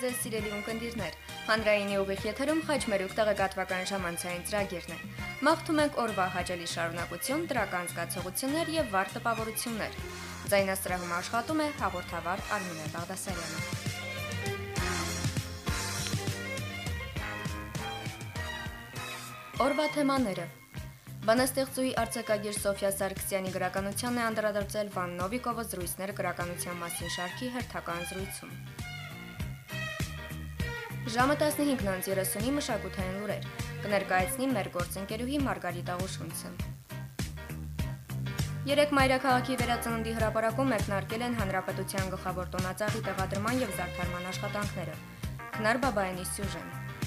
ձեզ սիրելի ունկնդիրներ։ Հանրայինի ուղիղ եթերում խաչմերուկ տեղեկատվական ժամանցային ծրագիրն է։ Մաղթում ենք օրվա հաճելի շարունակություն, դրական զգացողություններ եւ վառ տպավորություններ։ Ձայնասրահում աշխատում է հաղորդավար Արմինե Բաղդասարյանը։ Օրվա թեմաները։ Բանաստեղծուհի արձակագիր Սոֆիա Սարգսյանի գրականությանն է անդրադարձել Վան Նովիկովը զրույցներ գրականության մասին շարքի հերթական զրույցում։ Ժամը 15:30-ի մշակութային լուրեր կներկայացնի մեր գործընկերուհի Մարգարիտա Ղուշունցը։ Երեք մայրաքաղաքի վերածննդի հրապարակում մեկնարկել են Հանրապետության գլխավոր տոնածաղի տեղադրման եւ զարդարման աշխատանքները։ Քնար Բաբայանի սյուժեն։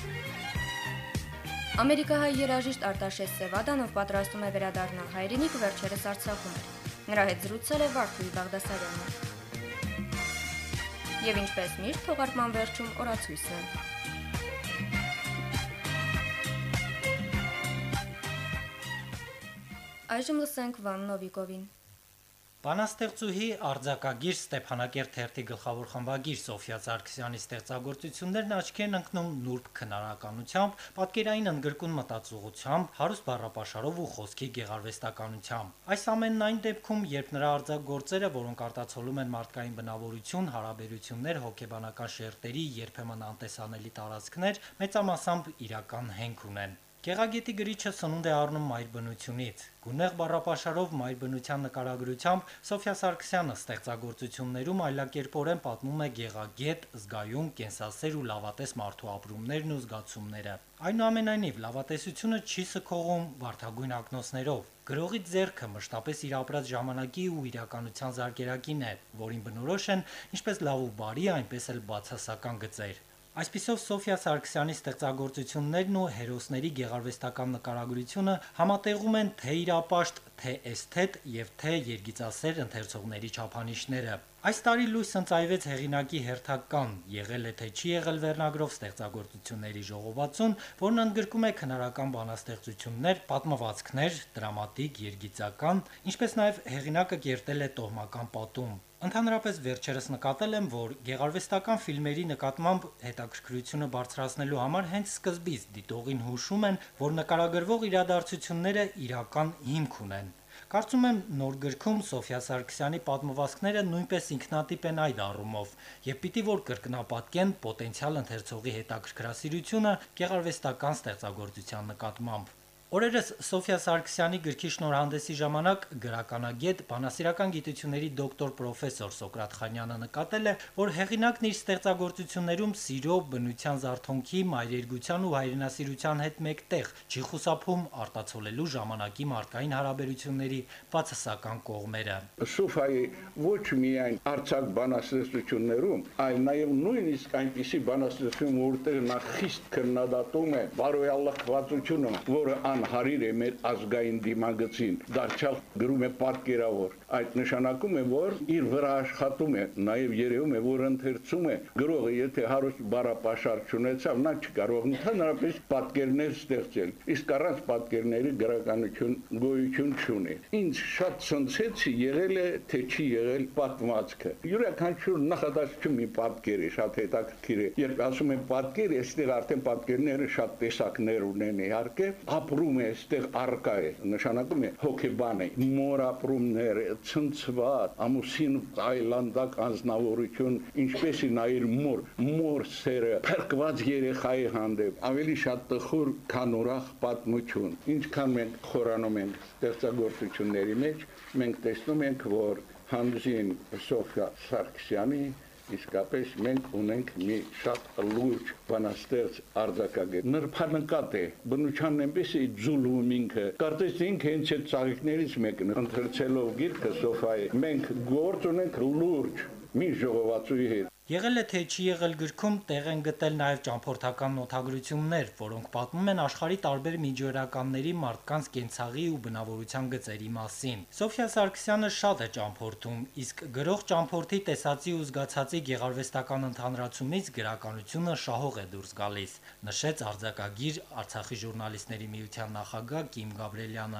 Ամերիկահայ երաժիշտ Արտաշես Սևադան, ով պատրաստում է վերադառնալ հայրենիք, վերջերս Արցախում էր։ Նրա հետ զրուցել է Վարդուհի Բաղդասարյանը։ Եվ ինչպես միշտ, թողարկման վերջում օրացույցն է։ Այժմ լսենք Վան Նովիկովին։ Բանաստեղծուհի արձակագիր Ստեփանակերտ թերթի գլխավոր խմբագիր Սոֆիա Սարգսյանի ստեղծագործություններն աչքի են ընկնում նուրբ քնարականությամբ, պատկերային ընդգրկուն մտածողությամբ, հարուստ բառապաշարով ու խոսքի գեղարվեստականությամբ։ Այս ամենն այն դեպքում, երբ նրա արձակագործերը, որոնք արտացոլում են մարդկային բնավորություն, հարաբերություններ, հոգեբանական շերտերի, երբեմն անտեսանելի տարածքներ, մեծամասամբ իրական հենք ունեն։ Գեղագետի գրիչը սնունդ է առնում մայր բնությունից։ Գունեղ բառապաշարով մայր բնության նկարագրությամբ Սոֆիա Սարգսյանը ստեղծագործություններում այլակերպորեն պատմում է գեղագետ, զգայուն, կենսասեր ու լավատես մարդու ապրումներն ու զգացումները։ Այնուամենայնիվ, լավատեսությունը չի սքողում վարդագույն ակնոցներով։ Գրողի ձեռքը մշտապես իր ապրած ժամանակի ու իրականության զարկերակին է, որին բնորոշ են ինչպես լավ ու բարի, այնպես էլ բացասական գծեր։ Այսպիսով Սոֆիա Սարգսյանի ստեղծագործություններն ու հերոսների գեղարվեստական նկարագրությունը համատեղում են թե իրապաշտ, թե էսթետ եւ թե երգիծասեր ընթերցողների չափանիշները։ Այս տարի լույս ընծայվեց հեղինակի հերթական «Եղել է թե չի եղել» վերնագրով ստեղծագործությունների ժողովածուն, որն ընդգրկում է քնարական բանաստեղծություններ, պատմվածքներ, դրամատիկ, երգիծական, ինչպես նաև հեղինակը կերտել է տոհմական պատում։ Ընդհանրապես վերջերս նկատել եմ, որ գեղարվեստական ֆիլմերի նկատմամբ հետաքրքրությունը բարձրացնելու համար հենց սկզբից դիտողին հուշում են, որ նկարագրվող իրադարձությունները իրական հիմք ունեն։ Կարծում եմ նոր գրքում Սոֆիա Սարգսյանի պատմվածքները նույնպես ինքնատիպ են այդ առումով եւ պիտի որ կրկնապատկեն պոտենցիալ ընթերցողի հետաքրքրասիրությունը գեղարվեստական ստեղծագործության նկատմամբ։ Օրերս Սոֆիա Սարգսյանի գրքի շնորհանդեսի ժամանակ գրականագետ, բանասիրական գիտությունների դոկտոր պրոֆեսոր Սոկրատ Խանյանը նկատել է, որ հեղինակն իր ստեղծագործություններում սիրո, բնության զարթոնքի, մայրերգության ու հայրենասիրության հետ մեկտեղ չի խուսափում արտացոլելու ժամանակի մարդկային հարաբերությունների բացասական կողմերը։ Սոֆիայի ոչ միայն արձակ բանաստեղծություններում, այլ նաև նույնիսկ այնպիսի բանաստեղծություն, որտեղ նա խիստ քննադատում է բարոյալախվածությունը, որը անհարիր է մեր ազգային դիմագծին, դարձյալ գրում է պատկերավոր։ Այդ նշանակում է, որ իր վրա աշխատում է, նաև երևում է, որ ընթերցում է գրողը, եթե հարուստ բառապաշար չունեցավ, նա չկարող ընդհանրապես պատկերներ ստեղծել, իսկ առանց պատկերների գրականություն գոյություն չունի։ Ինձ շատ ցնցեցի եղել է թե չի եղել պատմվածքը։ Յուրաքանչյուր նախադասություն մի պատկեր է, շատ հետաքրքիր է։ Երբ ասում են պատկեր, այստեղ արդեն պատկերները շատ տեսակներ ունեն իհարկե, ապրում է, այստեղ արկա է, նշանակում է հոգեբան է, մոր ապրումներ, ցնցված, ամուսին այլանդակ անձնավորություն, ինչպես է նա իր մոր սերը, փրկված երեխայի հանդեպ, ավելի շատ տխուր, քան ուրախ պատմություն։ Ինչքան մենք խորանում ենք ստեղծագործությունների մեջ, մենք տեսնում ենք, որ հանդիսին Սոֆիա Սարգսյանի իսկապես մենք ունենք մի շատ լուրջ բանաստեղծ արձակագետ։ Նրբանկատ է, բնությանն այնպես է ձուլվում ինքը։ Կարծես ինքը հենց այդ ծաղիկներից մեկն է։ Ընթերցելով գիրքը Սոֆիայի, մենք գործ ունենք լուրջ մի ժողովածուի հետ։ Եղել է թե չի եղել գրքում տեղ են գտել նաև ճամփորդական նոթագրություններ, որոնք պատմում են աշխարհի տարբեր միջօրականների մարդկանց կենցաղի ու բնավորության գծերի մասին։ Սոֆիա Սարգսյանը շատ է ճամփորդում, իսկ գրող ճամփորդի տեսածի ու զգացածի գեղարվեստական ընդհանրացումից գրականությունը շահող է դուրս գալիս, նշեց արձակագիր Արցախի ժուրնալիստների միության նախագահ Կիմ Գաբրելյանը։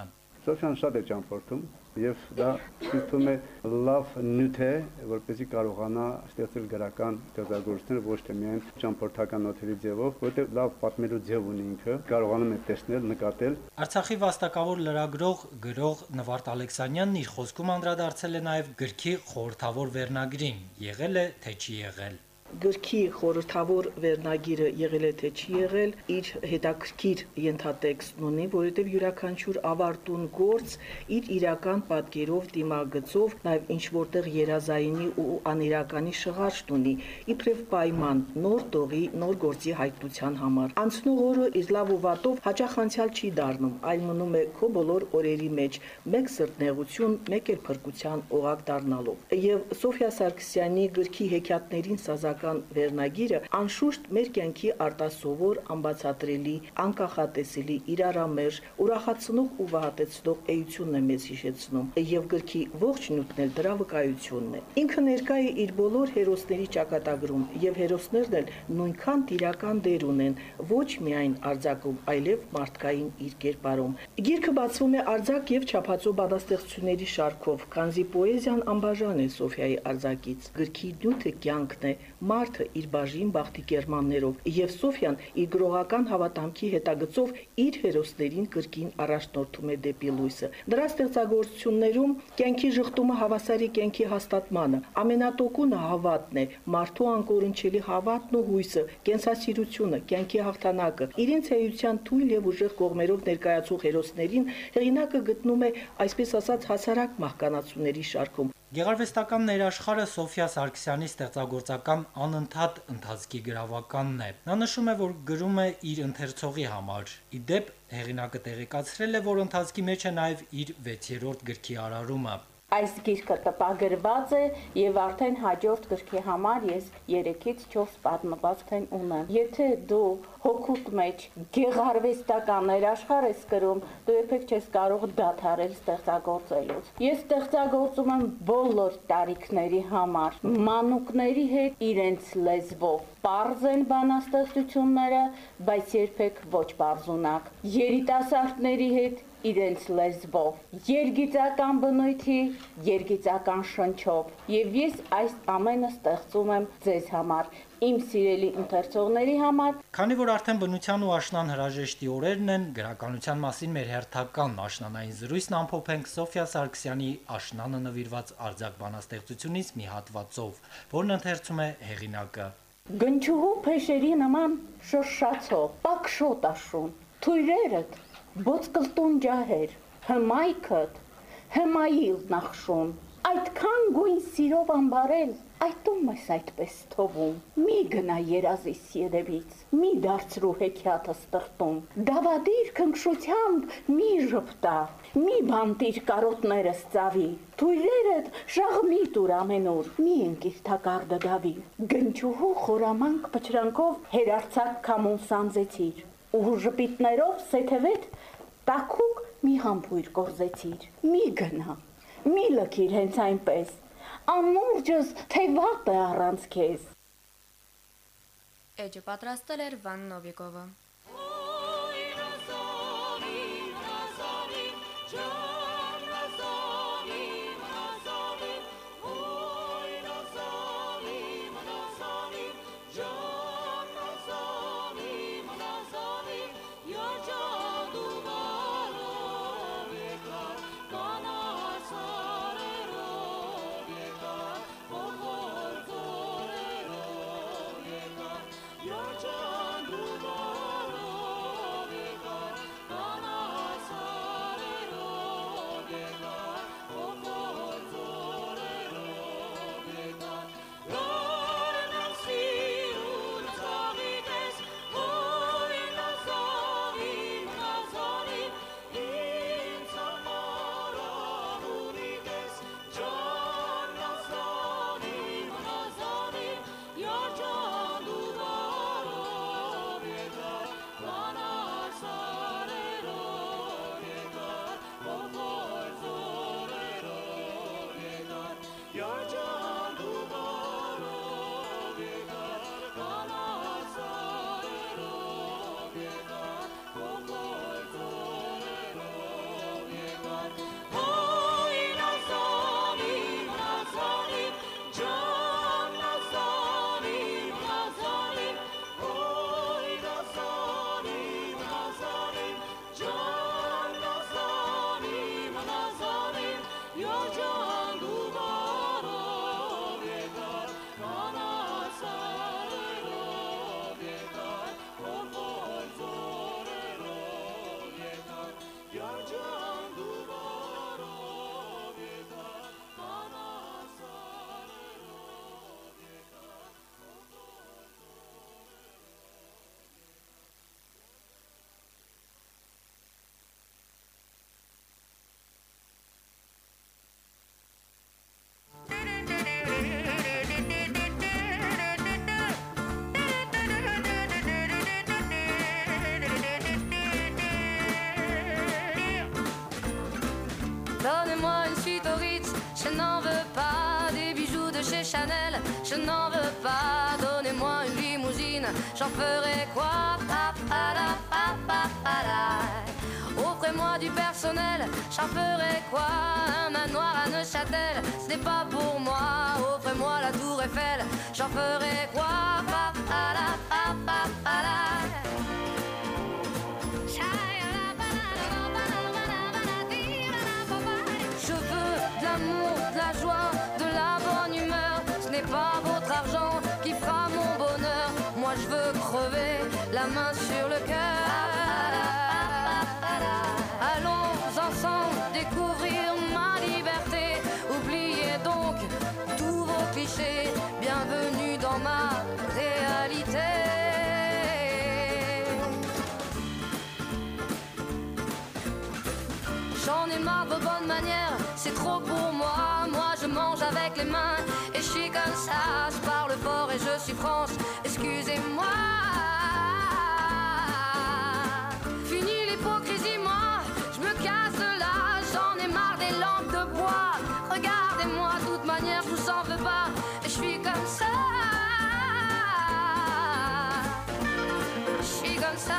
Սոֆյան շատ է ճամփորդում եւ դա ցույց է լավ նյութ է, որպեսզի կարողանա ստեղծել գրական ստեղծագործություններ ոչ թե միայն ճամփորդական նոթերի ձևով, որտեղ լավ պատմելու ձև ունի ինքը, կարողանում է տեսնել, նկատել։ Արցախի վաստակավոր լրագրող գրող Նվարդ Ալեքսանյանն իր խոսքում անդրադարձել է նաև գրքի խորհրդավոր վերնագրին, եղել է թե չի եղել։ Գրքի խորհրդավոր վերնագիրը եղել է թե չի եղել, իր հետաքրքիր ենթատեքստն ունի, որովհետև յուրաքանչյուր ավարտուն գործ իր իրական պատկերով, դիմագծով, նաև ինչ որտեղ երազայինի ու անիրականի շղարշտ ունի, իբրև պայման նոր տողի, նոր գործի հայտնության համար։ Անցնող օրը իր լավ ու վատով հաճախ անցյալ չի դառնում, այլ մնում է քո բոլոր օրերի մեջ, մեկ սրտնեղություն, մեկ էլ փրկության օղակ դառնալով։ Եվ Սոֆյա Սարգսյանի գրքի հեքիաթներին սազական վերնագիրը անշուշտ մեր կյանքի արտասովոր, անբացատրելի, անկախատեսելի, իրարամերժ, ուրախացնող ու վհատեցնող էությունն է մեզ հիշեցնում, եւ գրքի ողջ նյութն էլ դրա վկայությունն է։ Ինքը ներկա է իր բոլոր հերոսների ճակատագրում, եւ հերոսներն էլ նույնքան տիրական դեր ունեն, ոչ միայն արձակում, այլև մարդկային իր կերպարում։ Գիրքը բացվում է արձակ եւ չափածո բանաստեղծությունների շարքով, քանզի պոեզիան անբաժան է Սոֆյայի արձակից։ Գրքի նյութը կյանքն է, մարդը իր բաժին բախտի կերմաններով, եւ Սոֆյան իր գրողական հավատամքի հետագծով իր հերոսներին կրկին առաջնորդում է դեպի լույսը։ Նրա ստեղծագործություններում կյանքի շղթումը հավասար է կյանքի հաստատմանը, ամենատոկունը հավատն է, մարդու անկորնչելի հավատն ու հույսը, կենսասիրությունը, կյանքի հաղթանակը։ Իրենց էության թույլ եւ ուժեղ կողմերով ներկայացող հերոսներին հեղինակը գտնում է, այսպես ասած, հասարակ մահկանացուների շարքում։ Գեղարվեստական ներաշխարհը Սոֆյա Սարգսյանի ստեղծագործական անընդհատ ընթացքի գրավականն է։ Նա նշում է, որ գրում է իր ընթերցողի համար։ Ի դեպ, հեղինակը տեղեկացրել է, որ ընթացքի մեջ է նաև իր 6-րդ գրքի արարումը։ Այս գիրքը տպագրված է եւ արդեն հաջորդ գրքի համար ես 3-ից 4 պատմվածքներ ունեմ։ Եթե դու հոգուտ մեջ գեղարվեստական ներաշխարհ ես գրում, դու երբեք չես կարող դադարել ստեղծագործելուց։ Ես ստեղծագործում եմ բոլոր տարիքների համար, մանուկների հետ իրենց լեզվով։ Պարզ են բանաստեղծությունները, բայց երբեք ոչ պարզունակ։ Երիտասարդների հետ իրենց լեզվով, երգիծական բնույթի, երգիծական շնչով, եւ ես այս ամենը ստեղծում եմ ձեզ համար, իմ սիրելի ընթերցողների համար։ Քանի որ արդեն բնության ու աշնան հրաժեշտի օրերն են, գրականության մասին մեր հերթական աշնանային զրույցն ամփոփենք Սոֆյա Սարգսյանի աշնանը նվիրված արձակ բանաստեղծությունից մի հատվածով, որն ընթերցում է հեղինակը։ Գնչուհու փեշերի նման շրշացող, պակ շոտաշուն, թույրերդ Բոցկլտուն ջահեր, հմայքդ, հմայիլ նախշուն, այդքան գույն սիրով ամբարել, այդում ես այդպես թովում, մի գնա երազիս երևից, մի դարձրու հեքիաթը ստրտում, դավադիր քնքշությամբ մի ժպտա, մի բանտիր կարոտներս ծավի, թույրերդ շաղմիտ ուր ամենուր, մի ընկիր թակարդը դավի, գնչուհու խորամանկ պչրանքով հերարցակ կամուն սանձեցիր, ու ժպիտներով սեթևետ տաքուկ մի համբույր կորզեցիր, մի գնա, մի լքիր հենց այնպես, անուրջս թե վատ է առանց քեզ։ Էջը պատրաստել էր Վան Նովիկովը։ Your Donnez-moi une suite au Ritz, je n'en veux pas. Des bijoux de chez Chanel, je n'en veux pas. Donnez-moi une limousine, j'en ferai quoi? Offrez-moi du personnel, j'en ferai quoi? Un manoir à Neuchâtel, ce n'est pas pour moi. Offrez-moi la tour Eiffel, j'en ferai quoi? Je veux de l'amour, de la joie, de la bonne humeur. Ce n'est pas votre argent qui fera mon bonheur. Moi je veux crever la main sur le cœur. Allons ensemble découvrir ma liberté. Oubliez donc tous vos clichés. Bienvenue dans ma réalité. J'en ai marre de vos bonnes manières, c'est trop pour moi. Moi je mange avec les mains et je suis comme ça. Je parle fort et je suis franche, excusez-moi. Fini l'hypocrisie, moi, je me casse de là. J'en ai marre des lampes de bois. Regardez-moi, de toute manière je vous en veux pas. Et je suis comme ça. Je suis comme ça.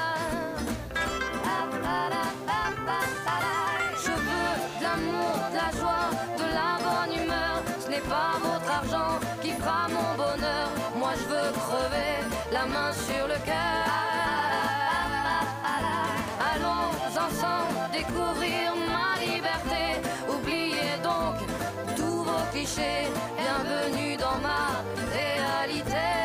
De la joie, de la bonne humeur. Ce n'est pas votre argent qui fera mon bonheur. Moi je veux crever la main sur le cœur. Allons ensemble découvrir ma liberté. Oubliez donc tous vos clichés. Bienvenue dans ma réalité.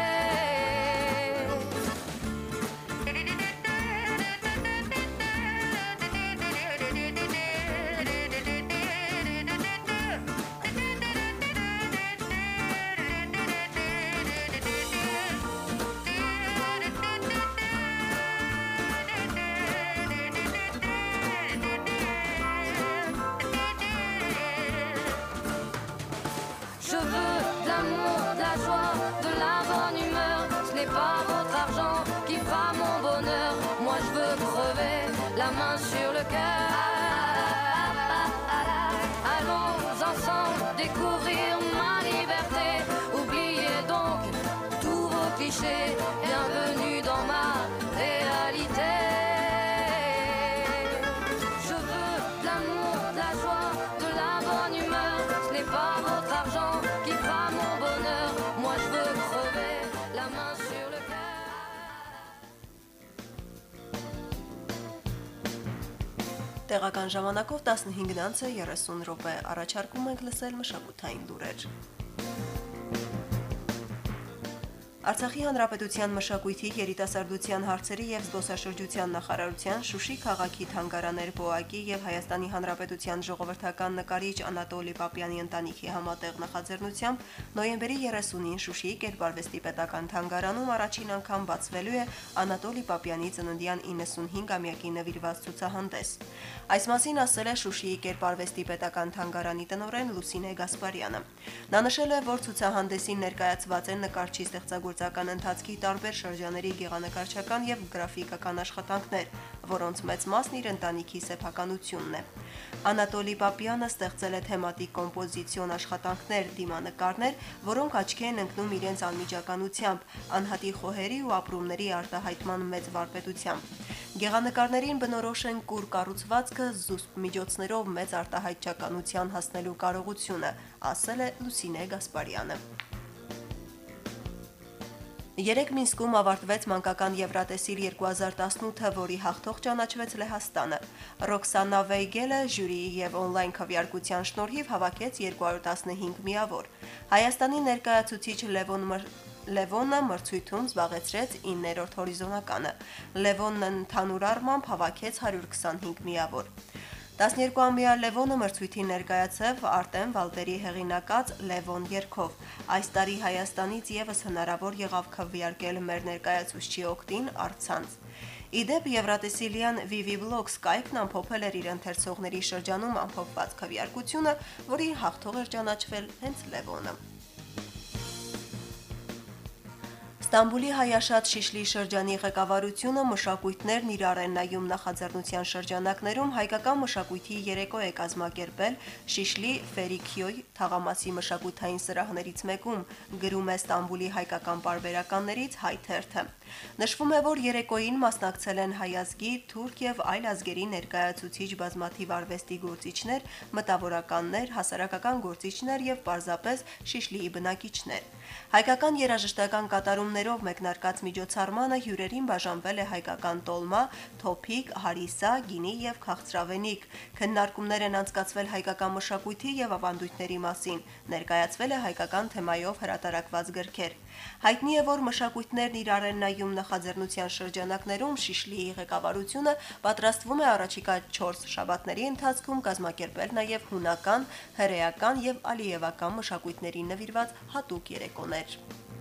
Je veux de l'amour, de la joie, de la bonne humeur. Ce n'est pas votre argent qui fera mon bonheur. Moi je veux crever la main sur le cœur. Allons ensemble découvrir ma liberté. Oubliez donc tous vos clichés. Bienvenue dans ma réalité. Je veux de l'amour, de la joie, de la bonne humeur. Ce n'est pas votre argent qui fera mon bonheur. Moi je veux crever la main sur le cœur. Տեղական ժամանակով 15:30 րոպե առաջարկում ենք լսել մշակութային լուրեր։ Արցախի հանրապետության մշակույթի, երիտասարդության հարցերի եւ զբոսաշրջության նախարարության Շուշի քաղաքի թանգարաներ ԲՕԱԿ-ի եւ Հայաստանի հանրապետության ժողովրդական նկարիչ Անատոլի Պապյանի ընտանիքի համատեղ նախաձեռնությամբ նոյեմբերի 30-ին Շուշիի Կերպարվեստի պետական թանգարանում առաջին անգամ բացվելու է Անատոլի Պապյանի ծննդյան 95-ամյակի նվիրված ցուցահանդես։ Այս մասին ասել է Շուշիի Կերպարվեստի պետական թանգարանի տնօրեն Լուսինե Գասպարյանը։ Նա նշել է, որ ցուցահանդեսին ներկայացված են նկարչի ստեղծագործական ընթացքի տարբեր շրջաների գեղանկարչական եւ գրաֆիկական աշխատանքներ, որոնց մեծ մասն իր ընտանիքի սեփականությունն է։ Անատոլի Պապյանը ստեղծել է թեմատիկ կոմպոզիցիոն աշխատանքներ, դիմանկարներ, որոնք աչքի են ընկնում իրենց անմիջականությամբ, անհատի խոհերի ու ապրումների արտահայտման մեծ վարպետությամբ։ Գեղանկարներին բնորոշ են կուր կառուցվածքը, զուսպ միջոցներով մեծ արտահայտչականության հասնելու կարողությունը, ասել է Լուսինե Գասպարյանը։ Երեկ Մինսկում ավարտվեց մանկական Եվրատեսիլ 2018-ը, որի հաղթող ճանաչվեց Լեհաստանը։ Ռոքսանա Վեյգելը ժյուրիի եւ օնլայն քվեարկության շնորհիվ հավաքեց 215 միավոր։ Հայաստանի ներկայացուցիչ Լևոնը մրցույթում զբաղեցրեց 9-րդ հորիզոնականը։ Լևոնն ընդհանուր առմամբ հավաքեց 125 միավոր։ 12-ամյա Լևոնը մրցույթին ներկայացավ Արտեմ Վալտերի հեղինակած Լևոն երգով։ Այս տարի Հայաստանից եւս հնարավոր եղավ քվեարկել մեր ներկայացուցչի օգտին առցանց։ Իդեպ Եվրատեսիլյան VV Blog Skype-ն ամփոփել էր իր ընթերցողների շրջանում ամփոփված քվեարկությունը, որի հաղթող էր ճանաչվել հենց Լևոնը։ Ստամբուլի հայաշատ Շիշլի շրջանի ղեկավարությունը մշակույթներն իրար են նայում նախաձեռնության շրջանակներում հայկական մշակույթի երեկո է կազմակերպել Շիշլի Ֆերիքյոյ թաղամասի մշակութային սրահներից մեկում, գրում է Ստամբուլի հայկական պարբերականներից Հայ թերթը։ Նշվում է, որ երեկոյին մասնակցել են հայ ազգի, թուրք եւ այլ ազգերի ներկայացուցիչ բազմաթիվ արվեստի գործիչներ, մտավորականներ, հասարակական գործիչներ եւ պարզապես Շիշլիի բնակիչներ։ Հայկական երաժշտական կատարումներով մեկնարկած միջոցառմանը հյուրերին բաժանվել է հայկական տոլմա, թոփիկ, հարիսա, գինի եւ քաղցրավենիք։ Քննարկումներ են անցկացվել հայկական մշակույթի եւ ավանդույթների մասին, ներկայացվել է հայկական թեմայով հրատարակված գրքեր։ Հայտնի է, որ մշակույթներն իրար են նայում նախաձեռնության շրջանակներում Շիշլիի ղեկավարությունը պատրաստվում է առաջիկա 4 շաբաթների ընթացքում կազմակերպել նաև հունական, հրեական եւ ալիևական մշակույթներին նվիրված հատուկ երեկոներ։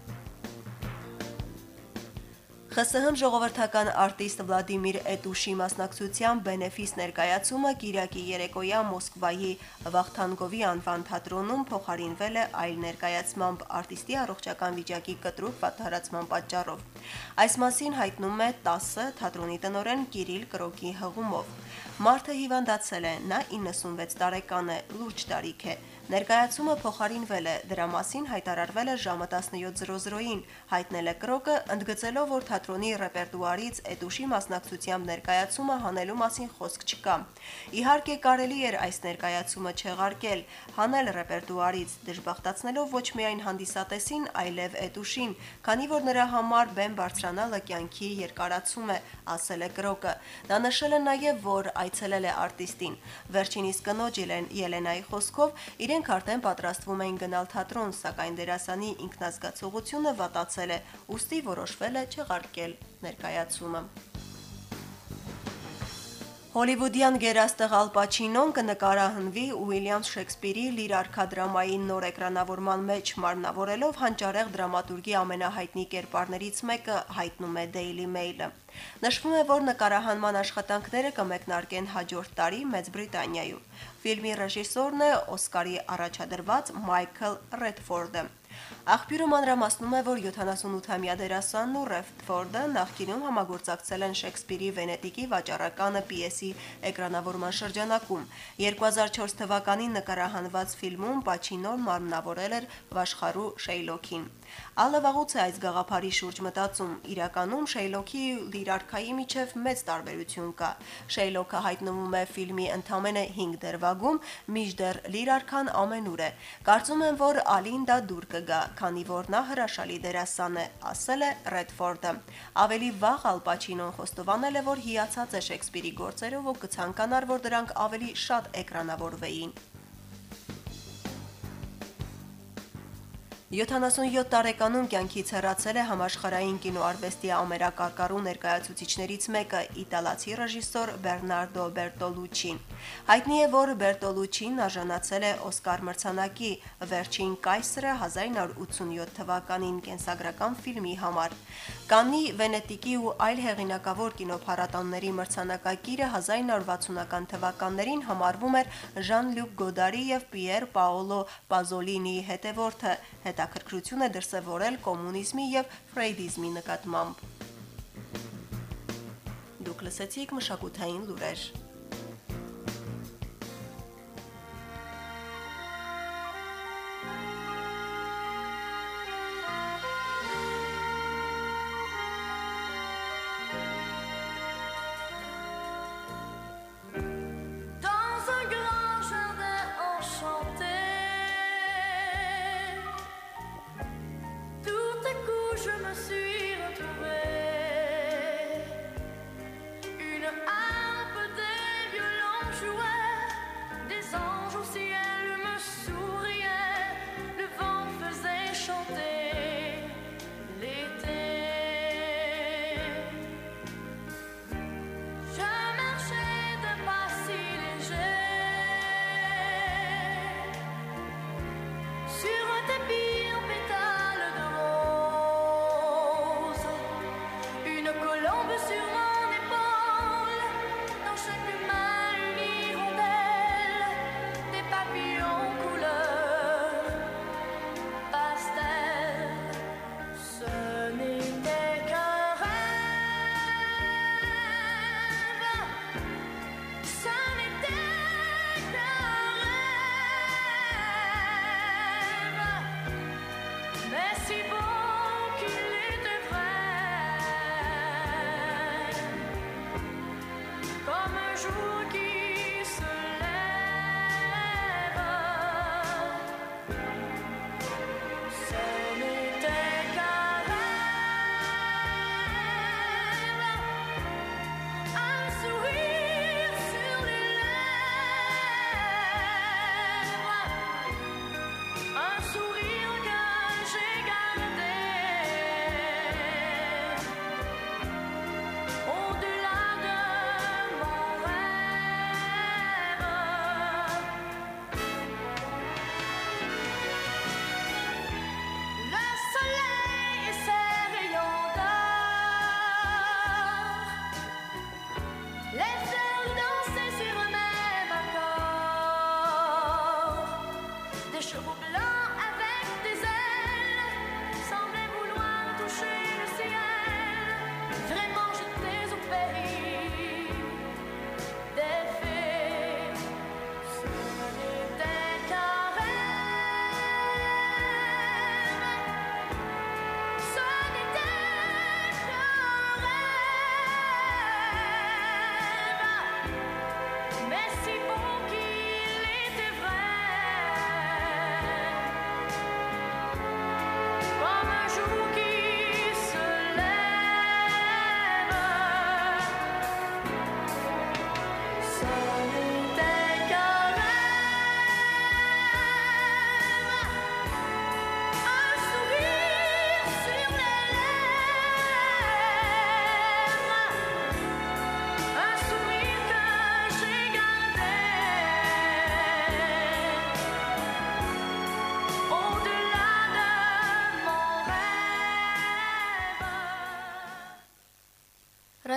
ԽՍՀՄ ժողովրդական արտիստ Վլադիմիր Էտուշի մասնակցությամբ բենեֆիս ներկայացումը Կիրակի երեկոյան Մոսկվայի Վախթանգովի անվան թատրոնում փոխարինվել է այլ ներկայացմամբ արտիստի առողջական վիճակի կտրուկ վատթարացման պատճառով։ Այս մասին հայտնում է 10 թատրոնի տնօրեն Կիրիլ Կրոկի հղումով։ Մարդը հիվանդացել է, նա 96 տարեկան է, լուրջ տարիք է։ Ներկայացումը փոխարինվել է, դրա մասին հայտարարվել է ժամը 17:00-ին, հայտնել է Կրոկը, ընդգծելով, որ թատրոնի ռեպերտուարից Էտուշի մասնակցությամբ ներկայացումը հանելու մասին խոսք չկա։ Իհարկե կարելի էր այս ներկայացումը չեղարկել, հանել ռեպերտուարից, դժբախտացնելով ոչ միայն հանդիսատեսին, այլև Էտուշին, քանի որ նրա համար բեմ բարձրանալը կյանքի երկարացում է, ասել է Կրոկը։ Նա նշել է նաև, որ այցելել է արտիստին։ Վերջինիս կնոջ Ելենայի խոսքով իրենք արդեն պատրաստվում էին գնալ թատրոն, սակայն դերասանի ինքնազգացողությունը վատացել է, ուստի որոշվել է չեղարկել ներկայացումը։ Հոլիվուդյան գերաստղ Ալ Պաչինոն կնկարահանվի Ուիլյամ Շեքսպիրի լիրարքադրամայի նոր էկրանավորման մեջ մարմնավորելով հանճարեղ դրամատուրգի ամենահայտնի կերպարներից մեկը, հայտնում է Daily Mail-ը։ Նշվում է, որ նկարահանման աշխատանքները կմեկնարկեն հաջորդ տարի Մեծ Բրիտանիայում։ Ֆիլմի ռեժիսորն է Օսկարի առաջադրված Մայքլ Ռեդֆորդը։ Աղբյուրը մանրամասնում է, որ 78-ամյա դերասանն ու Ռեդֆորդը նախկինում համագործակցել են Շեքսպիրի Վենետիկի վաճառականը պիեսի էկրանավորման շրջանակում։ 2004 թվականին նկարահանված ֆիլմում Պաչինոն մարմնավորել էր Վաշխառու Շեյլոքին։ Ալը վաղուց է այս գաղափարի շուրջ մտածում։ Իրականում Շեյլոքի լիրարքայի միջև մեծ տարբերություն կա։ Շեյլոքը հայտնվում է ֆիլմի ընդամենը 5 դերվագում, մինչդեռ լիրարքան ամենուր է։ Կարծում եմ, որ Ալին դա դուր կգա, քանի որ նա հրաշալի դերասան է, ասել է Ռեդֆորդը։ Ավելի վաղ Ալ Պաչինոն խոստովանել է, որ հիացած է Շեքսպիրի գործերով ու կցանկանար, որ դրանք ավելի շատ էկրանավորվեին։ 77 տարեկանում կյանքից հեռացել է համաշխարհային կինոարվեստի ամերակարկառու ներկայացուցիչներից մեկը՝ իտալացի ռեժիսոր Բերնարդո Բերտոլուչին։ Հայտնի է, որ Բերտոլուչին արժանացել է Օսկար մրցանակի Վերջին կայսրը 1987 թվականին կենսագրական ֆիլմի համար։ Կաննի, Վենետիկի ու այլ հեղինակավոր կինոփառատոների մրցանակակիրը 1960-ական թվականներին համարվում էր Ժան-Լյուկ Գոդարի եւ Պիեր Պաոլո Պազոլինիի հետևորդը։ Հետաքրքրություն է դրսևորել կոմունիզմի եւ ֆրեյդիզմի նկատմամբ։ Դուք լսեցիք մշակութային լուրեր։ Je me suis retrouvée une harpe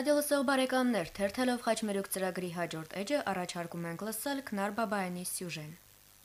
Ռադիո լսող բարեկամներ, թերթելով խաչմերուկ ծրագրի հաջորդ էջը առաջարկում ենք լսել Քնար Բաբայանի սյուժեն։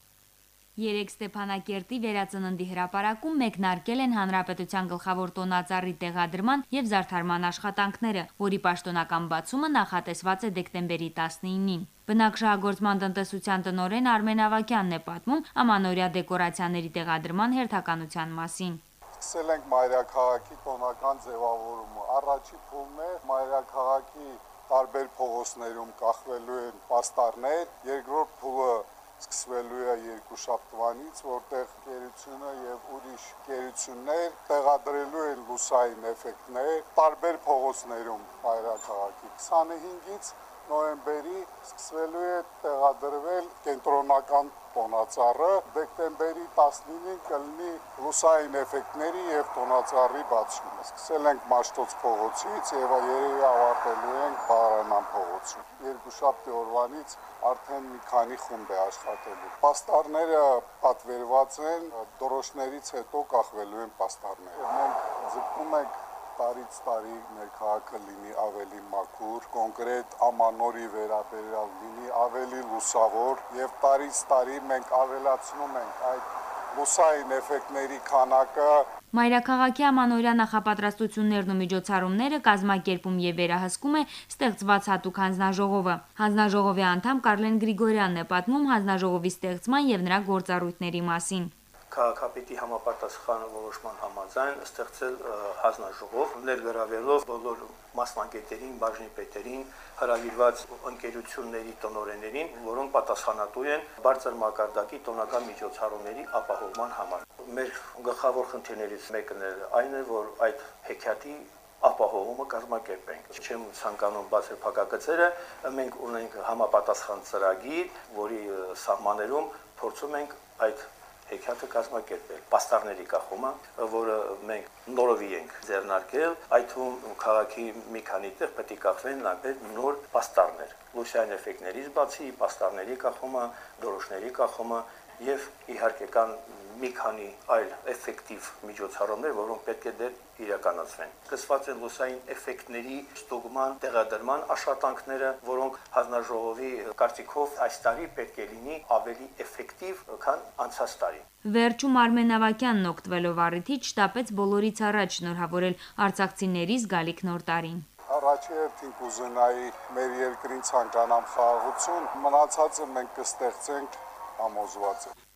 Երեք Ստեփանակերտի վերածննդի հրապարակում մեկնարկել են Հանրապետության գլխավոր տոնածառի տեղադրման եւ զարդարման աշխատանքները, որի պաշտոնական բացումը նախատեսված է դեկտեմբերի 19-ին։ Բնակչահագործման տնտեսության տնօրեն Արմեն Ավագյանն է պատմում ամանորյա դեկորացիաների տեղադրման հերթականության մասին։ Սկսել ենք մայրաքաղաքի տոնական ձևավորումը։ Առաջի փուլն է մայրաքաղաքի տարբեր փողոցներում կախվելու են պաստառներ, երկրորդ փուլը սկսվելու է երկուշաբթվանից, որտեղ գերությունը եւ ուրիշ գերություններ տեղադրելու են լուսային էֆեկտներ տարբեր փողոցներում մայրաքաղաքի 25-ից նոյեմբերի սկսվելու է տեղադրվել կենտրոնական տոնածառը, դեկտեմբերի 19-ին կլինի լուսային էֆեկտների եւ տոնածառի բացումը։ Սկսել ենք Մաշտոց փողոցից եւ երևի ավարտելու ենք Բաղարանան փողոցում։ Երկուշաբթի օրվանից արդեն մի քանի խումբ է աշխատելու։ Պաստառները պատվերված են, դրոշներից հետո կախվելու են պաստառները։ Մենք ձգտում ենք տարից տարի մեր քաղաքը լինի ավելի մաքուր, կոնկրետ ամանորի վերաբերյալ լինի ավելի լուսավոր եւ տարից տարի մենք ավելացնում ենք այդ լուսային էֆեկտների քանակը։ Մայրաքաղաքի ամանորյա նախապատրաստություններն ու միջոցառումները կազմակերպում եւ վերահսկում է ստեղծված հատուկ հանձնաժողովը։ Հանձնաժողովի անդամ Կարլեն Գրիգորյանն է պատմում հանձնաժողովի ստեղծման եւ նրա գործառույթների մասին։ Քաղաքապետի համապատասխան որոշման համաձայն ստեղծել հանձնաժողով, ներգրավելով բոլոր մասնագետերին, բաժնի պետերին, հրավիրված ընկերությունների տնօրեններին, որոնք պատասխանատու են բարձր մակարդակի տոնական միջոցառումների ապահովման համար։ Մեր գլխավոր խնդիրներից մեկն այն է, որ այդ հեքիաթի ապահովումը կազմակերպենք։ Չեմ ցանկանում բացել փակագծերը, մենք ունենք համապատասխան ծրագիր, որի սահմաններում փորձում ենք այդ հեքիաթը կազմակերպել։ Պաստառների կախումը, որը մենք նորովի ենք ձեռնարկել, այդ թվում քաղաքի մի քանի տեղ պետք է կախվեն նույնպես նոր պաստառներ։ Լուսային էֆեկտներից բացի պաստառների կախումը, դրոշների կախումը եւ իհարկե կան մի քանի այլ էֆեկտիվ միջոցառումներ, որոնք պետք է դեռ իրականացվեն։ Սկսված են լուսային էֆեկտների ստուգման, տեղադրման աշխատանքները, որոնք հանձնաժողովի կարծիքով այս տարի պետք է լինի ավելի էֆեկտիվ, քան անցած տարի։ Վերջում Արմեն Ավագյանն օգտվելով առիթից շտապեց բոլորից առաջ շնորհավորել արցախցիների զգալիք նոր տարին։ Առաջի հերթին կուզենայի մեր երկրին ցանկանամ խաղաղություն, մնացածը մենք կստեղծենք համոզված եմ։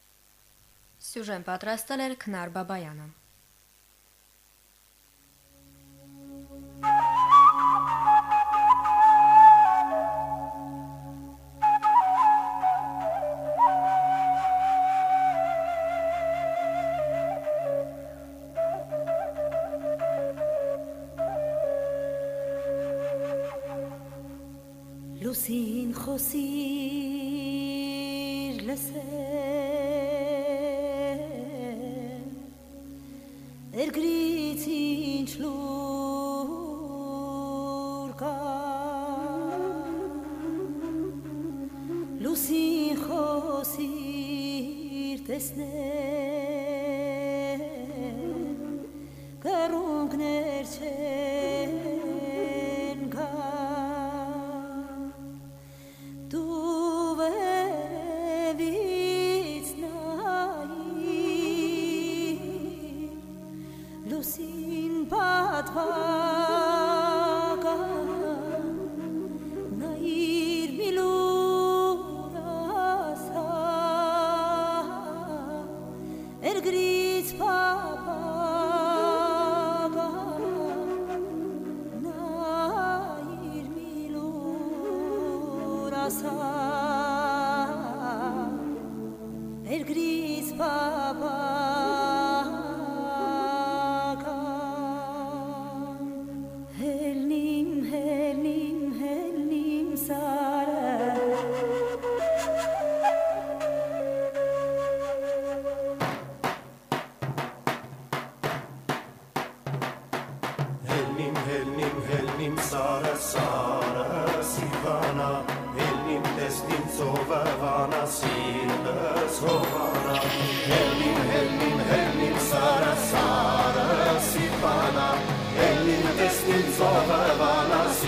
Սյուժեն պատրաստել էր Քնար Բաբայանը։ Լուսին խոսիր լսել Երգրից ինչ լուր կա Լուսին խոսիր տեսնել Կռունկներ չեն գա Լուսին պատվական նայիր մի լուր ասա Երգրից պապական նայիր մի լուր ասա Երգրից պապական Հելնիմ սարը Հելնիմ սարը սիվանա Հելնիմ տեսնիմ ծովը վանա սիրտս հովանա Հելնիմ սարը սիվանա Հելնիմ տեսնիմ ծովը վանա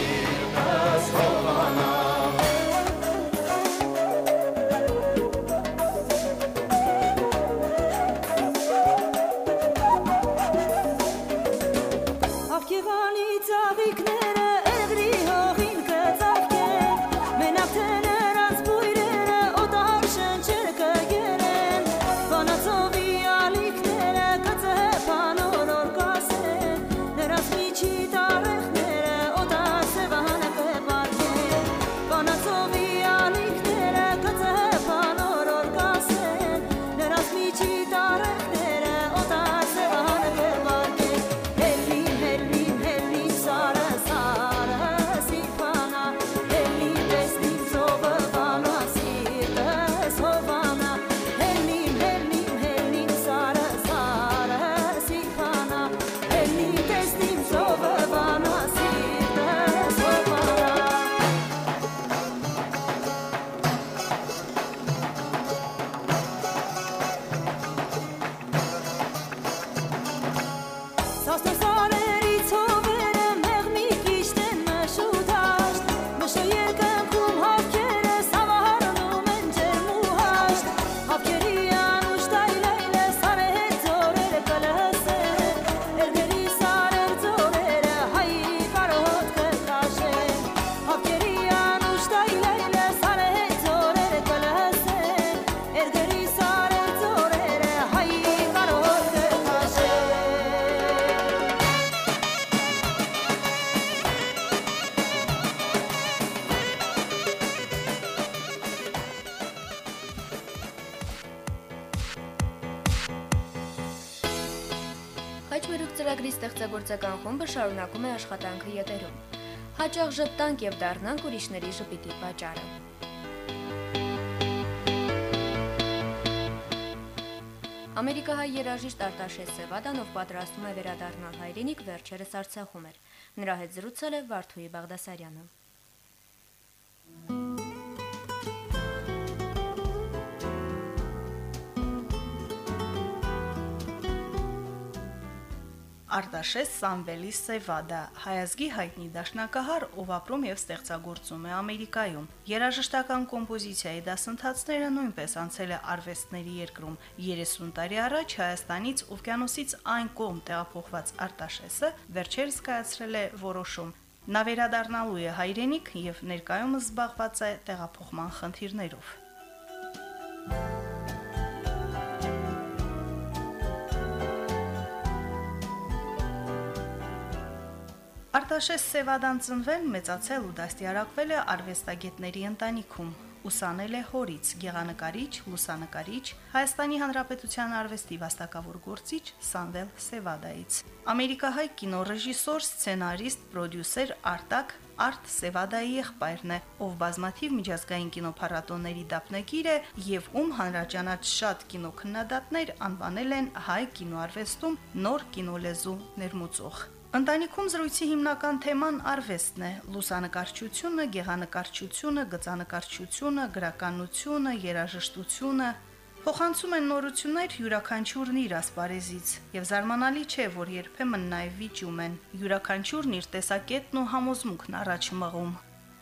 Խաչմերուկ ծրագրի ստեղծագործական խումբը շարունակում է աշխատանքը ետերում։ Հաճախ ժպտանք եւ դառնանք ուրիշների ժպիտի պատճառը։ Ամերիկահայ երաժիշտ Արտաշես Սևադան, ով պատրաստում է վերադառնալ հայրենիք, վերջերս Արցախում էր։ Նրա հետ զրուցել է Վարդուհի Բաղդասարյանը։ Արտաշես Սամվելի Սևադա, հայազգի հայտնի դաշնակահար, ով ապրում եւ ստեղծագործում է Ամերիկայում։ Երաժշտական կոմպոզիցիայի դասընթացները նույնպես անցել է արվեստների երկրում։ 30 տարի առաջ Հայաստանից օվկիանոսից այն կողմ տեղափոխված Արտաշեսը վերջերս կայացրել է որոշում։ Նա վերադառնալու է հայրենիք եւ ներկայումս զբաղված է տեղափոխման խնդիրներով։ Արտաշես Սևադան ծնվել, մեծացել ու դաստիարակվել է արվեստագետների ընտանիքում։ Ուսանել է հորից, գեղանկարիչ, լուսանկարիչ, Հայաստանի Հանրապետության արվեստի վաստակավոր գործիչ Սամվել Սևադայից։ Ամերիկահայ կինոռեժիսոր, սցենարիստ, պրոդյուսեր Արտ Սևադայի եղբայրն է, ով բազմաթիվ միջազգային կինոփառատոների դափնեկիր է եւ ում հանրաճանաչ շատ կինոքննադատներ անվանել են հայ կինոարվեստում նոր կինոլեզու ներմուծող։ Ընտանիքում զրույցի հիմնական թեման արվեստն է՝ լուսանկարչությունը, գեղանկարչությունը, գծանկարչությունը, գրականությունը, երաժշտությունը։ Փոխանցում են նորություններ յուրաքանչյուրն իր ասպարեզից, եւ զարմանալի չէ, որ երբեմն նաեւ վիճում են։ Յուրաքանչյուրն իր տեսակետն ու համոզմունքն առաջ մղում։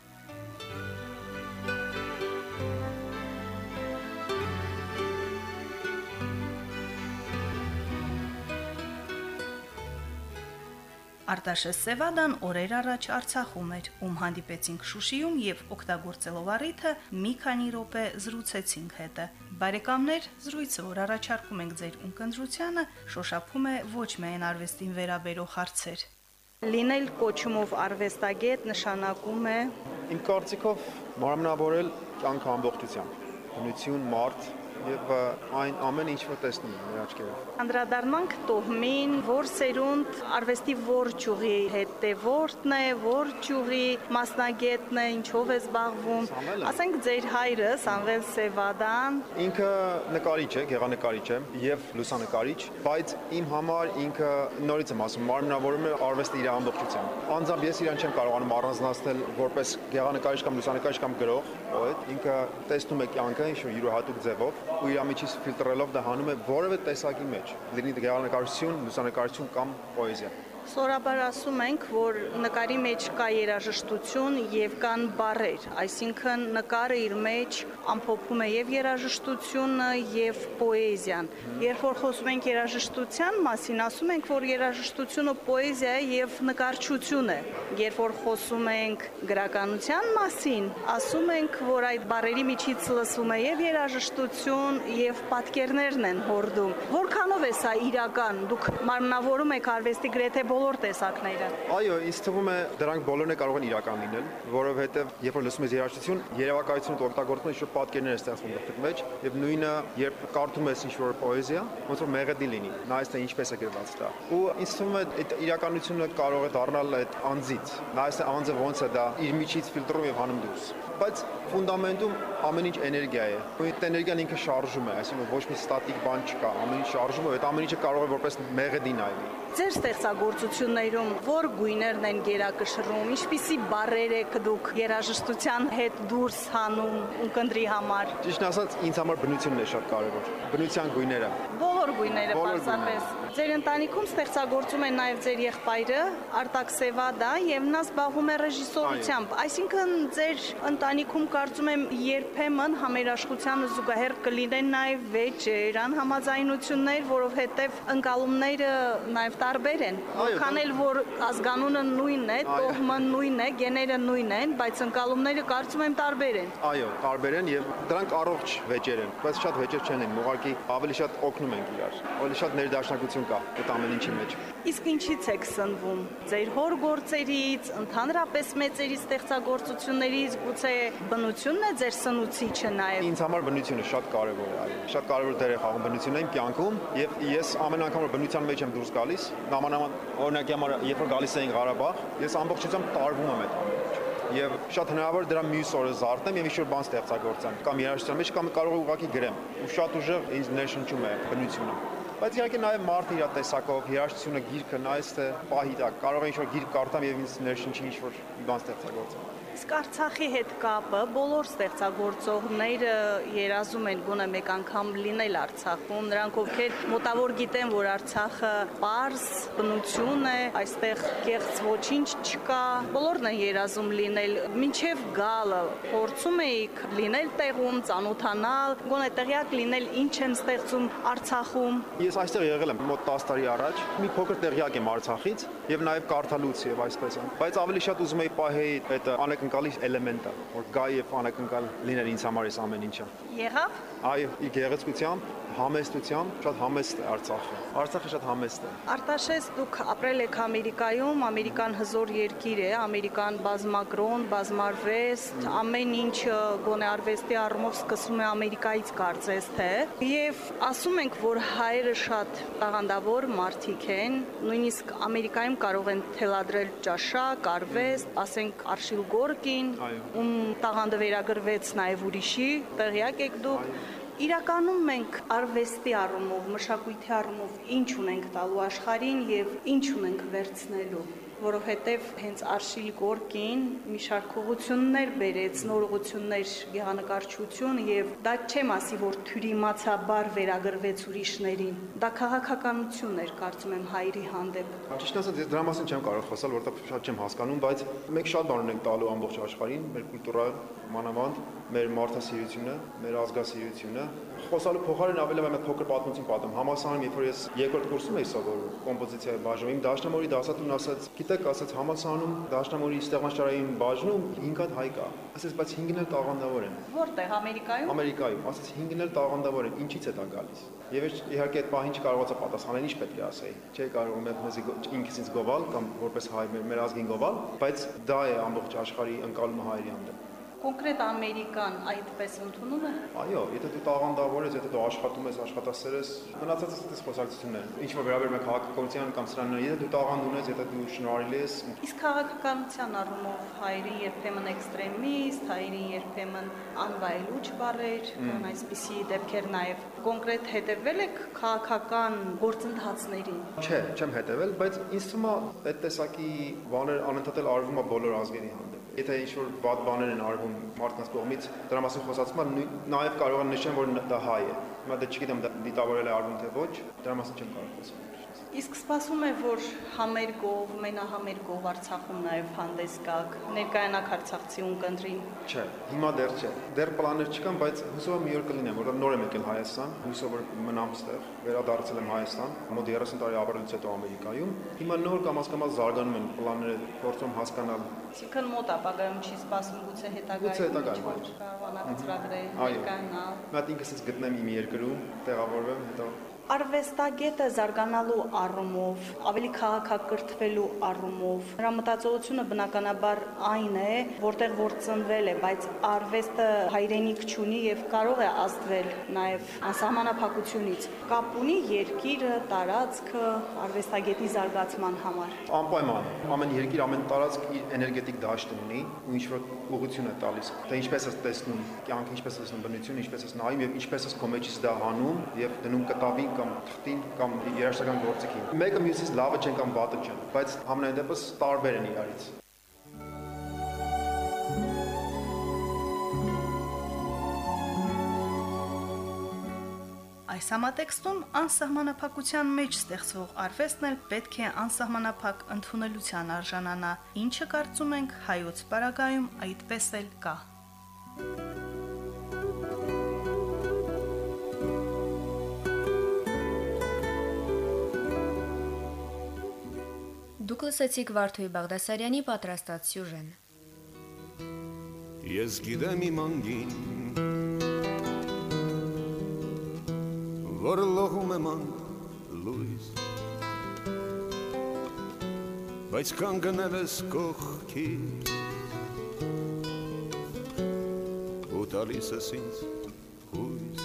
Արտաշես Սևադան օրեր առաջ Արցախում էր, ում հանդիպեցինք Շուշիում եւ օգտագործելով առիթը մի քանի րոպե զրուցեցինք հետը։ Բարեկամներ, զրույցը, որ առաջարկում ենք ձեր ունկնդրությանը, շոշափում է ոչ միայն արվեստին վերաբերող հարցեր։ Լինել կոչումով արվեստագետ նշանակում է իմ կարծիքով մարմնավորել կյանքը ամբողջությամբ, բնություն, մարդ եւ այն ամեն ինչ որ տեսնում եմ մեր աչքերով։ Անդրադառնանք տոհմին, որ սերունդ արվեստի որ ճյուղի հետևորդն է, որ ճյուղի մասնագետն է, ինչով է զբաղվում։ Ասենք ձեր հայրը Սամվել Սևադան ինքը նկարիչ է, գեղանկարիչ է եւ լուսանկարիչ, բայց իմ համար ինքը նորից եմ ասում, մարմնավորում է արվեստի իր ամբողջությամբ։ Անձամբ ես իրան չեմ կարողանում առանձնացնել որպես գեղանկարիչ կամ լուսանկարիչ կամ գրող, poet, ինքը տեսնում է կյանքը ինչ-որ յուրահատուկ ձևով ու իր միջից ֆիլտրելով դա հանում է որևէ տեսակի մեջ, լինի գեղանկարչություն, լուսանկարչություն կամ պոեզիա։ Սորաբար ասում ենք, որ նկարի մեջ կա երաժշտություն եւ կան բառեր, այսինքն նկարը իր մեջ ամփոփում է եւ երաժշտությունը եւ պոեզիան։ Երբ որ խոսում ենք երաժշտության մասին, ասում ենք, որ երաժշտությունը պոեզիա է եւ նկարչություն է։ Երբ որ խոսում ենք գրականության մասին, ասում ենք, որ այդ բառերի միջից լսվում է եւ երաժշտություն եւ պատկերներն են հորդում։ Որքանով է սա իրական։ Դուք մարմնավորում եք արվեստի գրեթե բոլոր տեսակները։ Այո, ինձ թվում է դրանք բոլորն է կարող են իրական լինել, որովհետև երբ որ լսում ես երաժշտություն, երևակայությունը օգտագործում ես ինչ-որ պատկերներ է ստեղծվում դրդի մեջ, եւ նույնը երբ կարդում ես ինչ-որ պոեզիա, ոնց որ մեղեդի լինի, նայես թե ինչպես է գրված դա։ Ու ինձ թվում է այդ իրականությունը կարող է դառնալ այդ անձից։ Նայես թե անձը ոնց է դա իր միջից ֆիլտրում եւ հանում դուրս։ Բայց ֆունդամենտում ամեն ինչ էներգիա է։ Ու այդ էներգիան ինքը շարժում է, այսինքն ոչ մի ստատիկ բան չկա, ամեն ինչ շարժում է, այդ ամեն ինչը կարող է որպես մեղեդի նայվի։ Ձեր ստեղծագործություններում որ գույներն են գերակշռում, ինչպիսի բառեր եք դուք երաժշտության հետ դուրս հանում ունկնդրի համար։ Ճիշտ ասած, ինձ համար բնությունն է շատ կարևոր։ Բնության գույները։ Բոլոր գույները պարզապես։ Ձեր ընտանիքում ստեղծագործում է նաև ձեր եղբայրը Արտակ Սևադա եւ նա զբաղվում է ռեժիսորությամբ։ Այսինքն ձեր ընտանիքում կարծում եմ երբեմն համերաշխությանը զուգահեռ կլինեն նաև վեճեր, անհամաձայնություններ, որովհետեւ ընկալումները նաև տարբեր են։ Որքան էլ որ ազգանունը նույնն է, տոհմը նույնն է, գեները նույնն են, բայց ընկալումները կարծում եմ տարբեր են։ Այո, տարբեր են եւ դրանք առողջ վեճեր են, բայց շատ վեճեր չեն են, ուղղակի ավելի շատ օգնում են իրար։ Ավելի շատ ներդաշնակություն կա այդ ամեն ինչի մեջ։ Իսկ ինչից եք սնվում։ Ձեր հոր գործերից, ընդհանրապես մեծերի ստեղծագործություններից, գուցե բնությունն է ձեր սնուցիչը նաև։ Ինձ համար բնությունը շատ կարևոր է, այո։ Շատ կարևոր դեր է խաղում բնությունն իմ կյանքում, եւ ես ամեն անգամ որ բնության մեջ եմ դուրս գալիս, նամանավան օրինակի համար, երբ որ գալիս ենք Ղարաբաղ, ես ամբողջությամբ տարվում եմ այդ ամենը։ Եվ շատ հնարավոր դրա մյուս օրը զարթնեմ եւ ինչ-որ բան ստեղծագործեմ, կամ երաժշտության մեջ, կամ կարող ուղղակի գրեմ։ Ու շատ ուժեղ ինձ ներշնչում է բնությունը։ Բայց իհարկե նաև մարդը իր տեսակով, երաժշտությունը, գիրքը, նայես թե պահի տակ, կարող է ինչ-որ գիրք կարդամ եւ ինձ ներշնչի ինչ-որ բան ստեղծագործեմ։ Իսկ Արցախի հետ կապը բոլոր ստեղծագործողները երազում են գոնե մեկ անգամ լինել Արցախում, նրանք ովքեր մոտավոր գիտեն, որ Արցախը պարզ բնություն է, այստեղ կեղծ ոչինչ չկա, բոլորն են երազում լինել, մինչև գալը փորձում էիք լինել տեղում, ծանոթանալ, գոնե տեղյակ լինել ինչ են ստեղծում Արցախում։ Ես այստեղ եղել եմ մոտ 10 տարի առաջ, մի փոքր տեղյակ եմ Արցախից եւ նաև կարդալուց եւ այսպես են, բայց ավելի շատ ուզում էի պահեի այդ անակնկալի էլեմենտը, որ գա եւ անակնկալ լիներ ինձ համար այս ամեն ինչը։ Եղավ։ Այո, ի գեղեցկությամբ, համեստությամբ, շատ համեստ է Արցախը։ Արցախը շատ համեստ է։ Արտաշես, դուք ապրել եք Ամերիկայում, Ամերիկան հզոր երկիր է, Ամերիկան բազմակրոն, բազմարվեստ, ամեն ինչը գոնե արվեստի առումով սկսում է Ամերիկայից կարծես թե, եւ ասում ենք, որ հայերը շատ տաղանդավոր մարդիկ են, նույնիսկ Ամերիկայում կարող են թելադրել ճաշակ, արվեստ, ասենք Արշիլ Գորկին, ում տաղանդը վերագրվեց նաև ուրիշի, տեղյակ եք դուք։ Իրականում մենք արվեստի առումով, մշակույթի առումով ինչ ունենք տալու աշխարհին եւ ինչ ունենք վերցնելու, որովհետեւ հենց Արշիլ Գորկին մի շարք ուղղություններ բերեց, նոր ուղղություններ գեղանկարչություն եւ դա չեմ ասի, որ թյուրիմացաբար վերագրվեց ուրիշներին։ Դա քաղաքականություն էր, կարծում եմ, հայերի հանդեպ։ Ճիշտ ասած, ես դրա մասին չեմ կարող խոսալ, որովհետեւ շատ չեմ հասկանում, բայց մենք շատ բան ունենք տալու ամբողջ աշխարհին, մեր կուլտուրան, մանավանդ մեր մարդասիրությունը, մեր ազգասիրությունը։ Խոսալու փոխարեն ավելի եմ փոքր պատմություն պատմում։ Համալսարանում, երբ որ ես երկրորդ կուրսում էի սովորում կոմպոզիցիայի բաժնում, իմ դաշնամուրի դասատուն ասաց, գիտեք, ասաց համալսարանում դաշնամուրի ստեղծարարային բաժնում 5 հատ հայ կա։ Ասաց, բայց 5-ն էլ տաղանդավոր են։ Որտեղ, Ամերիկայում։ Ամերիկայում, ասաց 5-ն էլ տաղանդավոր են, ինչից է դա գալիս։ Եվ իհարկե այդ պահին չկարողացա պատասխանել, ինչ պետք է ասեի։ Չէի կարող ինքս ինձ գովալ կամ որպես հայ մեր ազգին գովալ, բայց դա է ամբողջ աշխարհի ընկալումը հայերի հանդեպ։ Կոնկրետ Ամերիկան այդպես ընդունում է։ Այո, եթե դու տաղանդավոր ես, եթե դու աշխատում ես, աշխատասեր ես, մնացածը դες խոսակցություններ։ Ինչ որ վերաբերում է քաղաքականության կամ սրանն, եթե դու տաղանդ ունես, եթե դու շնորհալի ես։ Իսկ քաղաքականության առումով հայերի երբեմն էքստրեմիստ, հայերի երբեմն անվայելուչ բառեր, կան այսպիսի դեպքեր նաև կոնկրետ հետևել եք քաղաքական գործընթացներին։ Չէ, չեմ հետևել, բայց ինձ թվում է այդ տեսակի բաներ անընդհատ արվում է բոլոր ազգերի հանդեպ։ Եթե ինչ-որ վատ բաներ են արվում մարդկանց կողմից, դրա մասին խոսացումը նաև կարող են նշեն, որ դա հայ է։ Հիմա դա չգիտեմ դիտավորել է արվում թե ոչ, դրա մասին չեմ կարող խոսել։ Իսկ սպասում է, որ համերգով, մենահամերգով Արցախում նաև հանդես գաք, ներկայանաք արցախցի ունկնդրին։ Չէ, հիմա դեռ չէ։ Դեռ պլաններ չկան, բայց հուսով եմ մի օր կլինեմ, որովհետև նոր եմ եկել Հայաստան, հուսով որ մնամ ստեղ, վերադարձել եմ Հայաստան, մոտ 30 տարի ապրելուց հետո Ամերիկայում։ Հիմա նոր կամաց զարգանում են պլանները, փորձում հասկանալ։ Այսինքն մոտ ապագայում չի սպասում գուցե հետագայում կարողանաք ծրագրել, ներկայանալ։ Մատ ինքս ինձ գտնեմ իմ երկրում, տեղավորվեմ, հետո Արվեստագետը զարգանալու առումով, ավելի քաղաքակրթվելու առումով, նրա մտածողությունը բնականաբար այն է, որտեղ որ ծնվել է, բայց արվեստը հայրենիք չունի եւ կարող է ազդվել նաեւ անսահմանափակությունից։ Կապ ունի երկիրը, տարածքը արվեստագետի զարգացման համար։ Անպայման, ամեն երկիր, ամեն տարածք իր էներգետիկ դաշտն ունի ու ինչ-որ ուղղություն է տալիս։ Թե ինչպես ես տեսնում կյանքը, ինչպես ես տեսնում բնությունը, ինչպես ես նայում եւ ինչպես ես քո մեջից դա հանում եւ դնում կտավին կամ թղթին կամ երաժշտական գործիքին։ Մեկը մյուսից լավը չեն կամ վատը չեն, բայց համենայն դեպս տարբեր են իրարից։ Այս համատեքստում անսահմանափակության մեջ ստեղծվող արվեստն էլ պետք է անսահմանափակ ընդունելության արժանանա, ինչը կարծում ենք հայոց պարագայում այդպես էլ կա։ Դուք լսեցիք Վարդուհի Բաղդասարյանի պատրաստած սյուժեն։ Ես գիտեմ իմ անգին, որ լողում եմ լույս, բայց կանգնել ես կողքից, տալիս ես ինձ հույս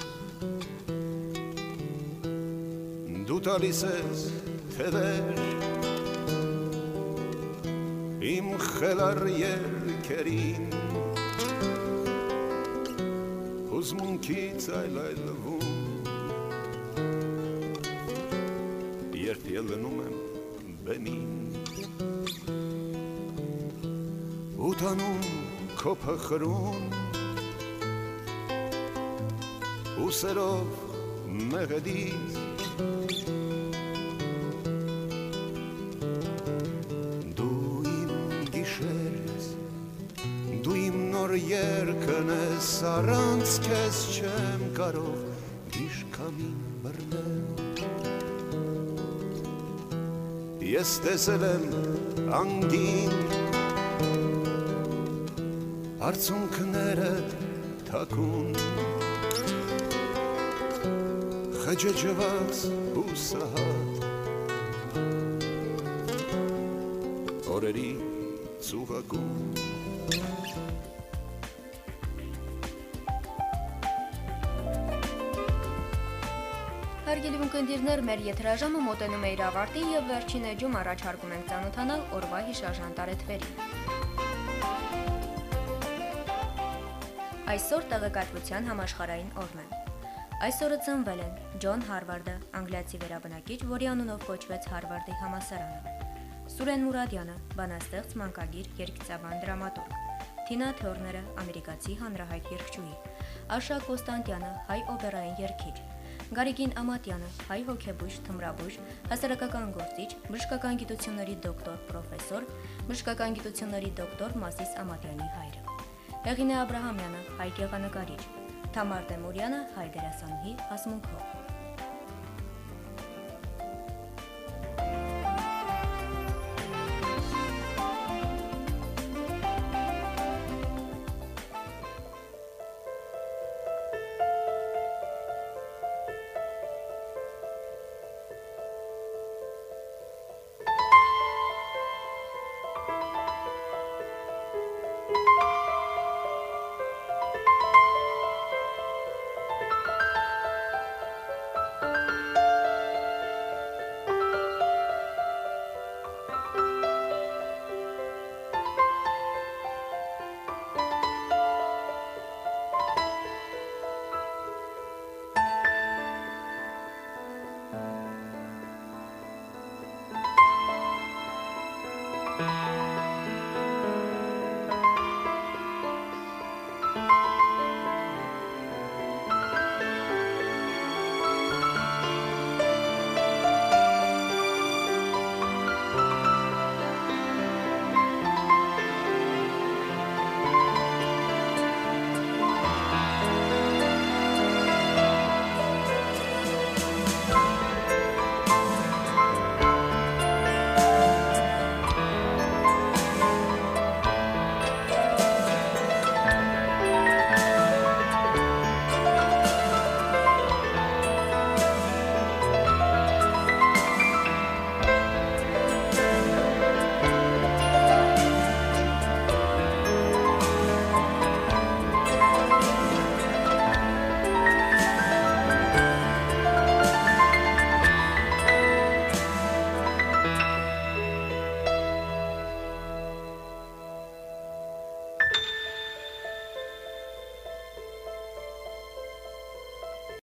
Դու տալիս ես թևեր Իմ խելար երկերին Հուզմունքից այլայլվում Երբ ելնում եմ բեմին Ու տանում քո փխրուն Ուսերով մեղեդից Դու իմ գիշեր ես Դու իմ նոր երկն ես Առանց քեզ չեմ կարող գիշկամին բռնել Ես տեսել եմ անգին Արցունքներդ թակուն Խջջված ու սահատ Օրերի ծուղակում Հարգելի ունկնդիրներ, մեր եթերաժամը մոտենում է իր ավարտին եւ վերջին էջում առաջարկում ենք ծանոթանալ օրվա հիշարժան տարեթվերին։ Այսօր տեղեկատվության համաշխարհային օրն է։ Այսօրը ծնվել են Ջոն Հարվարդը, անգլիացի վերաբնակիչ, որի անունով կոչվեց Հարվարդի համալսարանը, Սուրեն Մուրադյանը, բանաստեղծ, մանկագիր, երգիծաբան, դրամատուրգ, Թինա Թորները, ամերիկացի հանրահայտ երգչուհի, Աշա Կոստանտյանը, հայ օպերային երգիչ, Գարիգին Ամատյանը, հայ հոգեբույժ, թմրաբույժ, հասարակական գործիչ, բժշկական գիտությունների դոկտոր, պրոֆեսոր, բժշկական գիտությունների դոկտոր Մասիս Ամատյանի հայրը, Հեղինե Աբրահամյանը, հայ գեղանկարիչ, Թամար Տեմուրյանը, հայ դերասանուհի, հասմունքող,